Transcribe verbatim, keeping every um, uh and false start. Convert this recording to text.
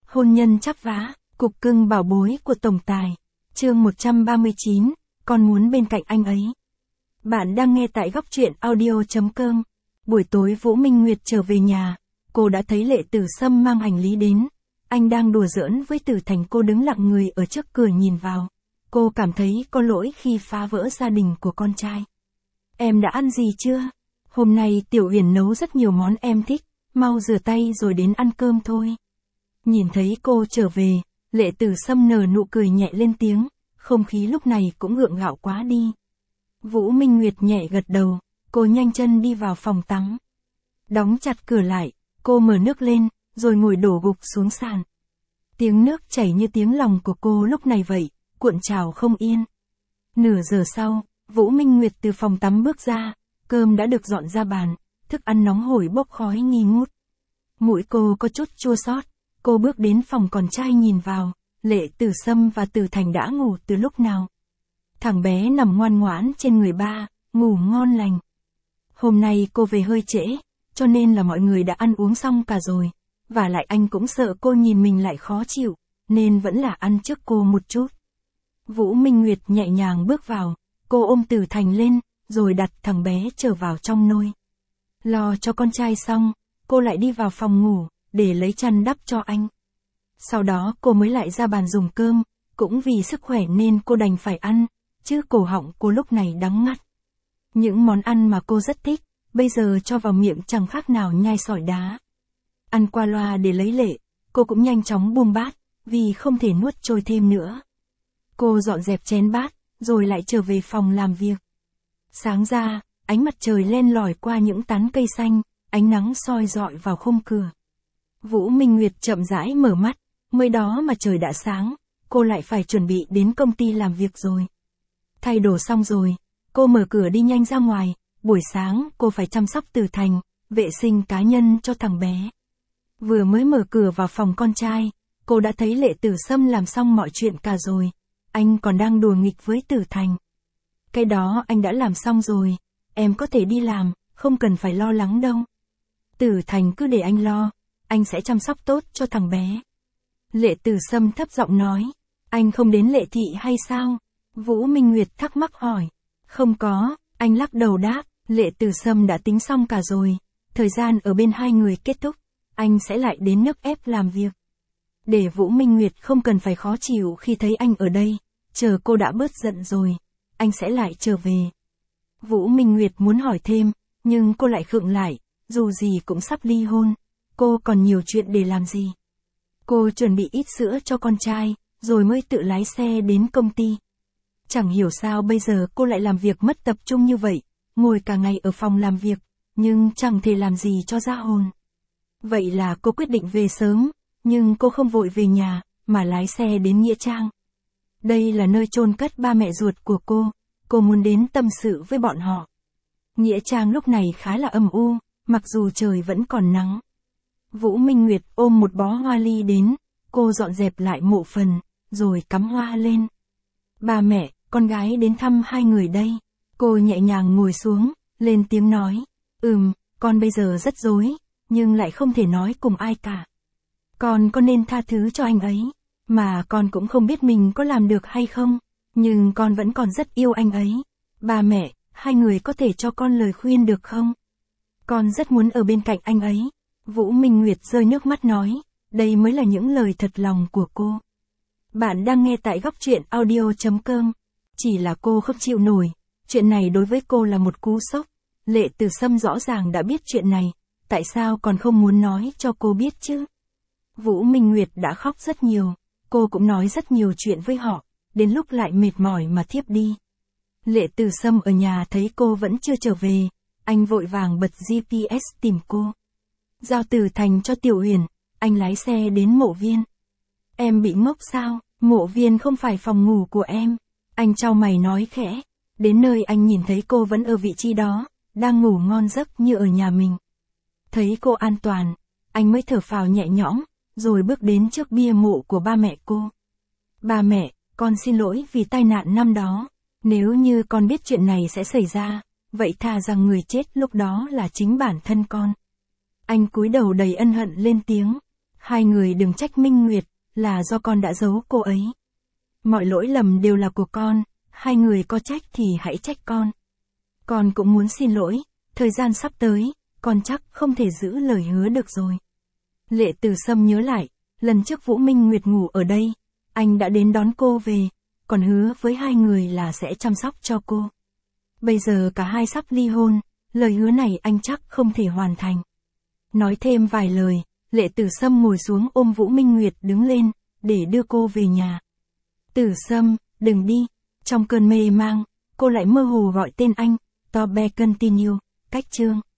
Hôn nhân chắp vá, cục cưng bảo bối của tổng tài. Chương một trăm ba mươi chín, con muốn bên cạnh anh ấy. Bạn đang nghe tại góc truyện audio chấm com. Buổi tối Vũ Minh Nguyệt trở về nhà, cô đã thấy Lệ Tử Sâm mang hành lý đến. Anh đang đùa giỡn với Tử Thành, cô đứng lặng người ở trước cửa nhìn vào. Cô cảm thấy có lỗi khi phá vỡ gia đình của con trai. Em đã ăn gì chưa? Hôm nay Tiểu Uyển nấu rất nhiều món em thích, mau rửa tay rồi đến ăn cơm thôi. Nhìn thấy cô trở về, Lệ Tử Sâm nở nụ cười nhẹ lên tiếng, không khí lúc này cũng gượng gạo quá đi. Vũ Minh Nguyệt nhẹ gật đầu, cô nhanh chân đi vào phòng tắm. Đóng chặt cửa lại, cô mở nước lên, rồi ngồi đổ gục xuống sàn. Tiếng nước chảy như tiếng lòng của cô lúc này vậy, cuộn trào không yên. Nửa giờ sau, Vũ Minh Nguyệt từ phòng tắm bước ra, cơm đã được dọn ra bàn, thức ăn nóng hổi bốc khói nghi ngút. Mũi cô có chút chua xót, cô bước đến phòng con trai nhìn vào, Lệ Tử Sâm và Tử Thành đã ngủ từ lúc nào. Thằng bé nằm ngoan ngoãn trên người ba, ngủ ngon lành. Hôm nay cô về hơi trễ, cho nên là mọi người đã ăn uống xong cả rồi, và lại anh cũng sợ cô nhìn mình lại khó chịu, nên vẫn là ăn trước cô một chút. Vũ Minh Nguyệt nhẹ nhàng bước vào, cô ôm Tử Thành lên, rồi đặt thằng bé trở vào trong nôi. Lo cho con trai xong, cô lại đi vào phòng ngủ, để lấy chăn đắp cho anh. Sau đó cô mới lại ra bàn dùng cơm, cũng vì sức khỏe nên cô đành phải ăn, chứ cổ họng cô lúc này đắng ngắt. Những món ăn mà cô rất thích, bây giờ cho vào miệng chẳng khác nào nhai sỏi đá. Ăn qua loa để lấy Lệ, cô cũng nhanh chóng buông bát, vì không thể nuốt trôi thêm nữa. Cô dọn dẹp chén bát, rồi lại trở về phòng làm việc. Sáng ra, ánh mặt trời len lỏi qua những tán cây xanh, ánh nắng soi rọi vào khung cửa. Vũ Minh Nguyệt chậm rãi mở mắt, mới đó mà trời đã sáng, cô lại phải chuẩn bị đến công ty làm việc rồi. Thay đồ xong rồi, cô mở cửa đi nhanh ra ngoài, buổi sáng cô phải chăm sóc Tử Thành, vệ sinh cá nhân cho thằng bé. Vừa mới mở cửa vào phòng con trai, cô đã thấy Lệ Tử Sâm làm xong mọi chuyện cả rồi, anh còn đang đùa nghịch với Tử Thành. Cái đó anh đã làm xong rồi, em có thể đi làm, không cần phải lo lắng đâu. Tử Thành cứ để anh lo, anh sẽ chăm sóc tốt cho thằng bé. Lệ Tử Sâm thấp giọng nói, anh không đến Lệ Thị hay sao? Vũ Minh Nguyệt thắc mắc hỏi. Không có, anh lắc đầu đáp, Lệ Tử Sâm đã tính xong cả rồi, thời gian ở bên hai người kết thúc, anh sẽ lại đến nước ép làm việc. Để Vũ Minh Nguyệt không cần phải khó chịu khi thấy anh ở đây, chờ cô đã bớt giận rồi, anh sẽ lại trở về. Vũ Minh Nguyệt muốn hỏi thêm, nhưng cô lại khựng lại, dù gì cũng sắp ly hôn, cô còn nhiều chuyện để làm gì. Cô chuẩn bị ít sữa cho con trai, rồi mới tự lái xe đến công ty. Chẳng hiểu sao bây giờ cô lại làm việc mất tập trung như vậy, ngồi cả ngày ở phòng làm việc, nhưng chẳng thể làm gì cho ra hồn. Vậy là cô quyết định về sớm, nhưng cô không vội về nhà, mà lái xe đến Nghĩa Trang. Đây là nơi chôn cất ba mẹ ruột của cô, cô muốn đến tâm sự với bọn họ. Nghĩa Trang lúc này khá là âm u, mặc dù trời vẫn còn nắng. Vũ Minh Nguyệt ôm một bó hoa ly đến, cô dọn dẹp lại mộ phần, rồi cắm hoa lên. Ba mẹ, con gái đến thăm hai người đây. Cô nhẹ nhàng ngồi xuống, lên tiếng nói, ừm, con bây giờ rất rối, nhưng lại không thể nói cùng ai cả. Con có nên tha thứ cho anh ấy, mà con cũng không biết mình có làm được hay không, nhưng con vẫn còn rất yêu anh ấy. Ba mẹ, hai người có thể cho con lời khuyên được không? Con rất muốn ở bên cạnh anh ấy. Vũ Minh Nguyệt rơi nước mắt nói, đây mới là những lời thật lòng của cô. Bạn đang nghe tại góc truyện audio chấm com. Chỉ là cô không chịu nổi, chuyện này đối với cô là một cú sốc. Lệ Tử Sâm rõ ràng đã biết chuyện này, tại sao còn không muốn nói cho cô biết chứ? Vũ Minh Nguyệt đã khóc rất nhiều, cô cũng nói rất nhiều chuyện với họ, đến lúc lại mệt mỏi mà thiếp đi. Lệ Tử Sâm ở nhà thấy cô vẫn chưa trở về, anh vội vàng bật giê pê ét tìm cô. Giao Tử Thành cho Tiểu Uyển, anh lái xe đến mộ viên. Em bị ngốc sao? Mộ viên không phải phòng ngủ của em. Anh chau mày nói khẽ. Đến nơi anh nhìn thấy cô vẫn ở vị trí đó, đang ngủ ngon giấc như ở nhà mình. Thấy cô an toàn, anh mới thở phào nhẹ nhõm, rồi bước đến trước bia mộ của ba mẹ cô. Ba mẹ, con xin lỗi vì tai nạn năm đó. Nếu như con biết chuyện này sẽ xảy ra, vậy thà rằng người chết lúc đó là chính bản thân con. Anh cúi đầu đầy ân hận lên tiếng. Hai người đừng trách Minh Nguyệt, là do con đã giấu cô ấy. Mọi lỗi lầm đều là của con, hai người có trách thì hãy trách con. Con cũng muốn xin lỗi, thời gian sắp tới, con chắc không thể giữ lời hứa được rồi. Lệ Tử Sâm nhớ lại, lần trước Vũ Minh Nguyệt ngủ ở đây, anh đã đến đón cô về, còn hứa với hai người là sẽ chăm sóc cho cô. Bây giờ cả hai sắp ly hôn, lời hứa này anh chắc không thể hoàn thành. Nói thêm vài lời, Lệ Tử Sâm ngồi xuống ôm Vũ Minh Nguyệt đứng lên, để đưa cô về nhà. Tử Sâm, đừng đi. Trong cơn mê mang, cô lại mơ hồ gọi tên anh, to be continue, cách chương.